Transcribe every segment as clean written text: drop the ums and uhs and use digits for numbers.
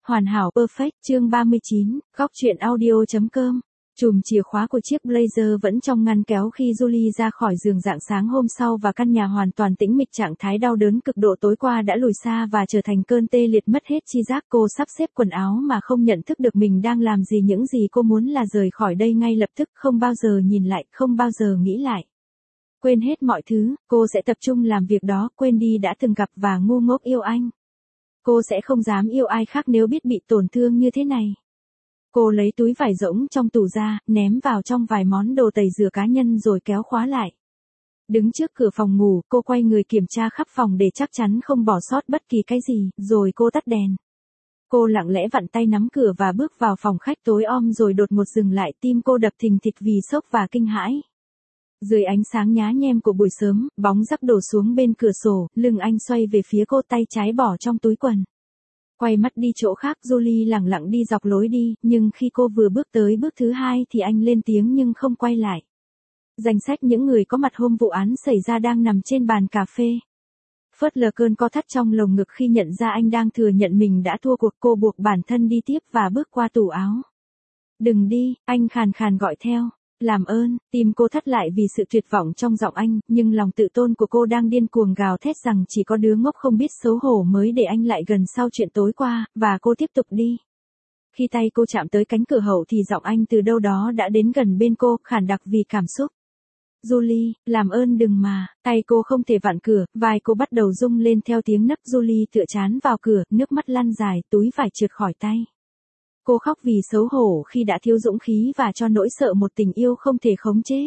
Hoàn hảo perfect chương 39, góc truyện audio.com. Chùm chìa khóa của chiếc blazer vẫn trong ngăn kéo khi Julie ra khỏi giường rạng sáng hôm sau và căn nhà hoàn toàn tĩnh mịch. Trạng thái đau đớn cực độ tối qua đã lùi xa và trở thành cơn tê liệt mất hết chi giác. Cô sắp xếp quần áo mà không nhận thức được mình đang làm gì. Những gì cô muốn là rời khỏi đây ngay lập tức, không bao giờ nhìn lại, không bao giờ nghĩ lại. Quên hết mọi thứ, cô sẽ tập trung làm việc đó, quên đi đã từng gặp và ngu ngốc yêu anh. Cô sẽ không dám yêu ai khác nếu biết bị tổn thương như thế này. Cô lấy túi vải rỗng trong tủ ra, ném vào trong vài món đồ tẩy rửa cá nhân rồi kéo khóa lại. Đứng trước cửa phòng ngủ, cô quay người kiểm tra khắp phòng để chắc chắn không bỏ sót bất kỳ cái gì, rồi cô tắt đèn. Cô lặng lẽ vặn tay nắm cửa và bước vào phòng khách tối om rồi đột ngột dừng lại, tim cô đập thình thịch vì sốc và kinh hãi. Dưới ánh sáng nhá nhem của buổi sớm, bóng rắc đổ xuống bên cửa sổ, lưng anh xoay về phía cô, tay trái bỏ trong túi quần. Quay mắt đi chỗ khác, Julie lẳng lặng đi dọc lối đi, nhưng khi cô vừa bước tới bước thứ hai thì anh lên tiếng nhưng không quay lại. Danh sách những người có mặt hôm vụ án xảy ra đang nằm trên bàn cà phê. Phớt lờ cơn co thắt trong lồng ngực khi nhận ra anh đang thừa nhận mình đã thua cuộc, cô buộc bản thân đi tiếp và bước qua tủ áo. Đừng đi, anh khàn khàn gọi theo. Làm ơn, tim cô thắt lại vì sự tuyệt vọng trong giọng anh, nhưng lòng tự tôn của cô đang điên cuồng gào thét rằng chỉ có đứa ngốc không biết xấu hổ mới để anh lại gần sau chuyện tối qua, và cô tiếp tục đi. Khi tay cô chạm tới cánh cửa hậu thì giọng anh từ đâu đó đã đến gần bên cô, khản đặc vì cảm xúc. Julie, làm ơn đừng mà, tay cô không thể vặn cửa, vai cô bắt đầu rung lên theo tiếng nấc. Julie tựa trán vào cửa, nước mắt lăn dài, túi vải trượt khỏi tay. Cô khóc vì xấu hổ khi đã thiếu dũng khí và cho nỗi sợ một tình yêu không thể khống chế.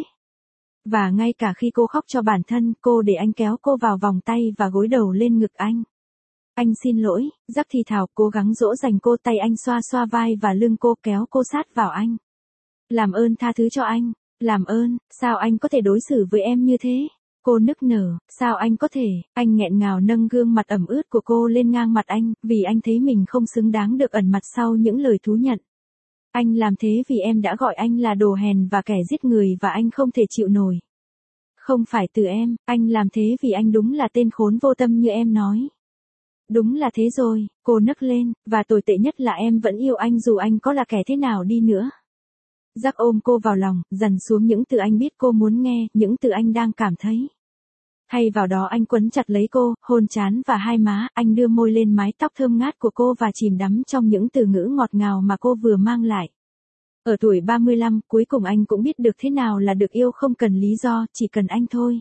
Và ngay cả khi cô khóc cho bản thân, cô để anh kéo cô vào vòng tay và gối đầu lên ngực anh. Anh xin lỗi, Jack thì thào, cố gắng dỗ dành cô, tay anh xoa xoa vai và lưng cô, kéo cô sát vào anh. Làm ơn tha thứ cho anh, làm ơn, sao anh có thể đối xử với em như thế? Cô nức nở, sao anh có thể, anh nghẹn ngào nâng gương mặt ẩm ướt của cô lên ngang mặt anh, vì anh thấy mình không xứng đáng được ẩn mặt sau những lời thú nhận. Anh làm thế vì em đã gọi anh là đồ hèn và kẻ giết người và anh không thể chịu nổi. Không phải từ em, anh làm thế vì anh đúng là tên khốn vô tâm như em nói. Đúng là thế rồi, cô nấc lên, và tồi tệ nhất là em vẫn yêu anh dù anh có là kẻ thế nào đi nữa. Jack ôm cô vào lòng, dằn xuống những từ anh biết cô muốn nghe, những từ anh đang cảm thấy. Thay vào đó anh quấn chặt lấy cô, hôn trán và hai má, anh đưa môi lên mái tóc thơm ngát của cô và chìm đắm trong những từ ngữ ngọt ngào mà cô vừa mang lại. Ở tuổi 35, cuối cùng anh cũng biết được thế nào là được yêu không cần lý do, chỉ cần anh thôi.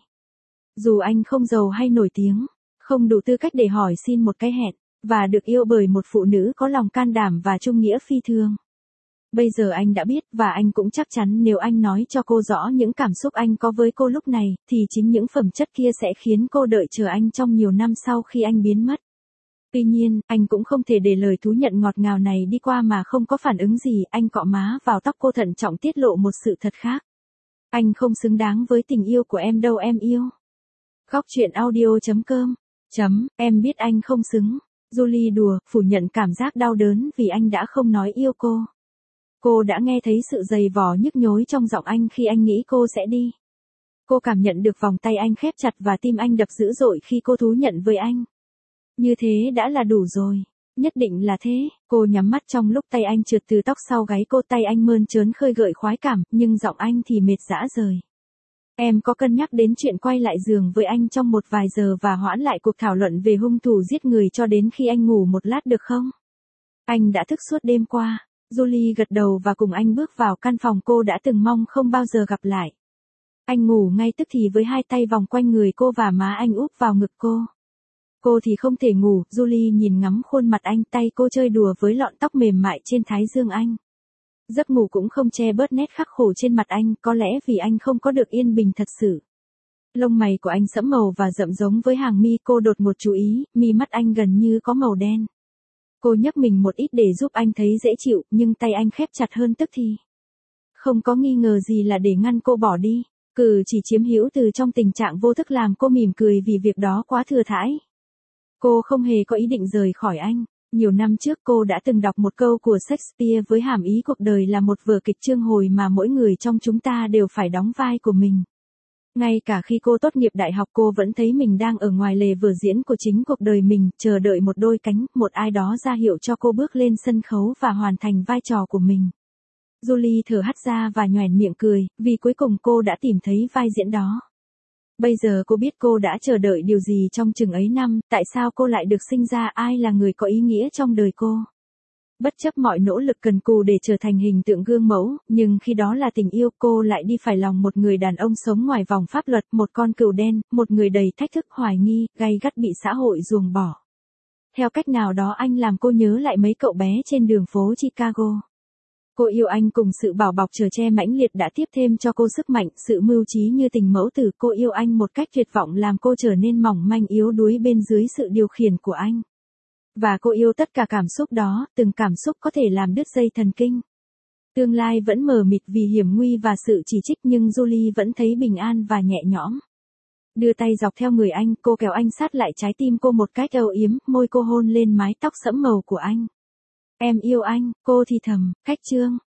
Dù anh không giàu hay nổi tiếng, không đủ tư cách để hỏi xin một cái hẹn, và được yêu bởi một phụ nữ có lòng can đảm và trung nghĩa phi thường. Bây giờ anh đã biết, và anh cũng chắc chắn nếu anh nói cho cô rõ những cảm xúc anh có với cô lúc này, thì chính những phẩm chất kia sẽ khiến cô đợi chờ anh trong nhiều năm sau khi anh biến mất. Tuy nhiên, anh cũng không thể để lời thú nhận ngọt ngào này đi qua mà không có phản ứng gì. Anh cọ má vào tóc cô, thận trọng tiết lộ một sự thật khác. Anh không xứng đáng với tình yêu của em đâu em yêu. Góc truyện audio.com. Em biết anh không xứng. Julie đùa, phủ nhận cảm giác đau đớn vì anh đã không nói yêu cô. Cô đã nghe thấy sự dày vò nhức nhối trong giọng anh khi anh nghĩ cô sẽ đi. Cô cảm nhận được vòng tay anh khép chặt và tim anh đập dữ dội khi cô thú nhận với anh. Như thế đã là đủ rồi. Nhất định là thế. Cô nhắm mắt trong lúc tay anh trượt từ tóc sau gáy cô, tay anh mơn trớn khơi gợi khoái cảm, nhưng giọng anh thì mệt rã rời. Em có cân nhắc đến chuyện quay lại giường với anh trong một vài giờ và hoãn lại cuộc thảo luận về hung thủ giết người cho đến khi anh ngủ một lát được không? Anh đã thức suốt đêm qua. Julie gật đầu và cùng anh bước vào căn phòng cô đã từng mong không bao giờ gặp lại. Anh ngủ ngay tức thì với hai tay vòng quanh người cô và má anh úp vào ngực cô. Cô thì không thể ngủ, Julie nhìn ngắm khuôn mặt anh, tay cô chơi đùa với lọn tóc mềm mại trên thái dương anh. Giấc ngủ cũng không che bớt nét khắc khổ trên mặt anh, có lẽ vì anh không có được yên bình thật sự. Lông mày của anh sẫm màu và rậm giống với hàng mi, cô đột ngột chú ý, mi mắt anh gần như có màu đen. Cô nhấc mình một ít để giúp anh thấy dễ chịu, nhưng tay anh khép chặt hơn tức thì. Không có nghi ngờ gì là để ngăn cô bỏ đi, cử chỉ chiếm hữu từ trong tình trạng vô thức làm cô mỉm cười vì việc đó quá thừa thãi. Cô không hề có ý định rời khỏi anh. Nhiều năm trước cô đã từng đọc một câu của Shakespeare với hàm ý cuộc đời là một vở kịch chương hồi mà mỗi người trong chúng ta đều phải đóng vai của mình. Ngay cả khi cô tốt nghiệp đại học cô vẫn thấy mình đang ở ngoài lề vở diễn của chính cuộc đời mình, chờ đợi một đôi cánh, một ai đó ra hiệu cho cô bước lên sân khấu và hoàn thành vai trò của mình. Julie thở hắt ra và nhoẻn miệng cười, vì cuối cùng cô đã tìm thấy vai diễn đó. Bây giờ cô biết cô đã chờ đợi điều gì trong chừng ấy năm, tại sao cô lại được sinh ra, ai là người có ý nghĩa trong đời cô. Bất chấp mọi nỗ lực cần cù để trở thành hình tượng gương mẫu, nhưng khi đó là tình yêu, cô lại đi phải lòng một người đàn ông sống ngoài vòng pháp luật, một con cừu đen, một người đầy thách thức, hoài nghi, gay gắt, bị xã hội ruồng bỏ. Theo cách nào đó anh làm cô nhớ lại mấy cậu bé trên đường phố Chicago. Cô yêu anh cùng sự bảo bọc chở che mãnh liệt đã tiếp thêm cho cô sức mạnh, sự mưu trí như tình mẫu tử. Cô yêu anh một cách tuyệt vọng làm cô trở nên mỏng manh yếu đuối bên dưới sự điều khiển của anh. Và cô yêu tất cả cảm xúc đó, từng cảm xúc có thể làm đứt dây thần kinh. Tương lai vẫn mờ mịt vì hiểm nguy và sự chỉ trích, nhưng Julie vẫn thấy bình an và nhẹ nhõm. Đưa tay dọc theo người anh, cô kéo anh sát lại trái tim cô một cách âu yếm, môi cô hôn lên mái tóc sẫm màu của anh. Em yêu anh, cô thì thầm, khách trương.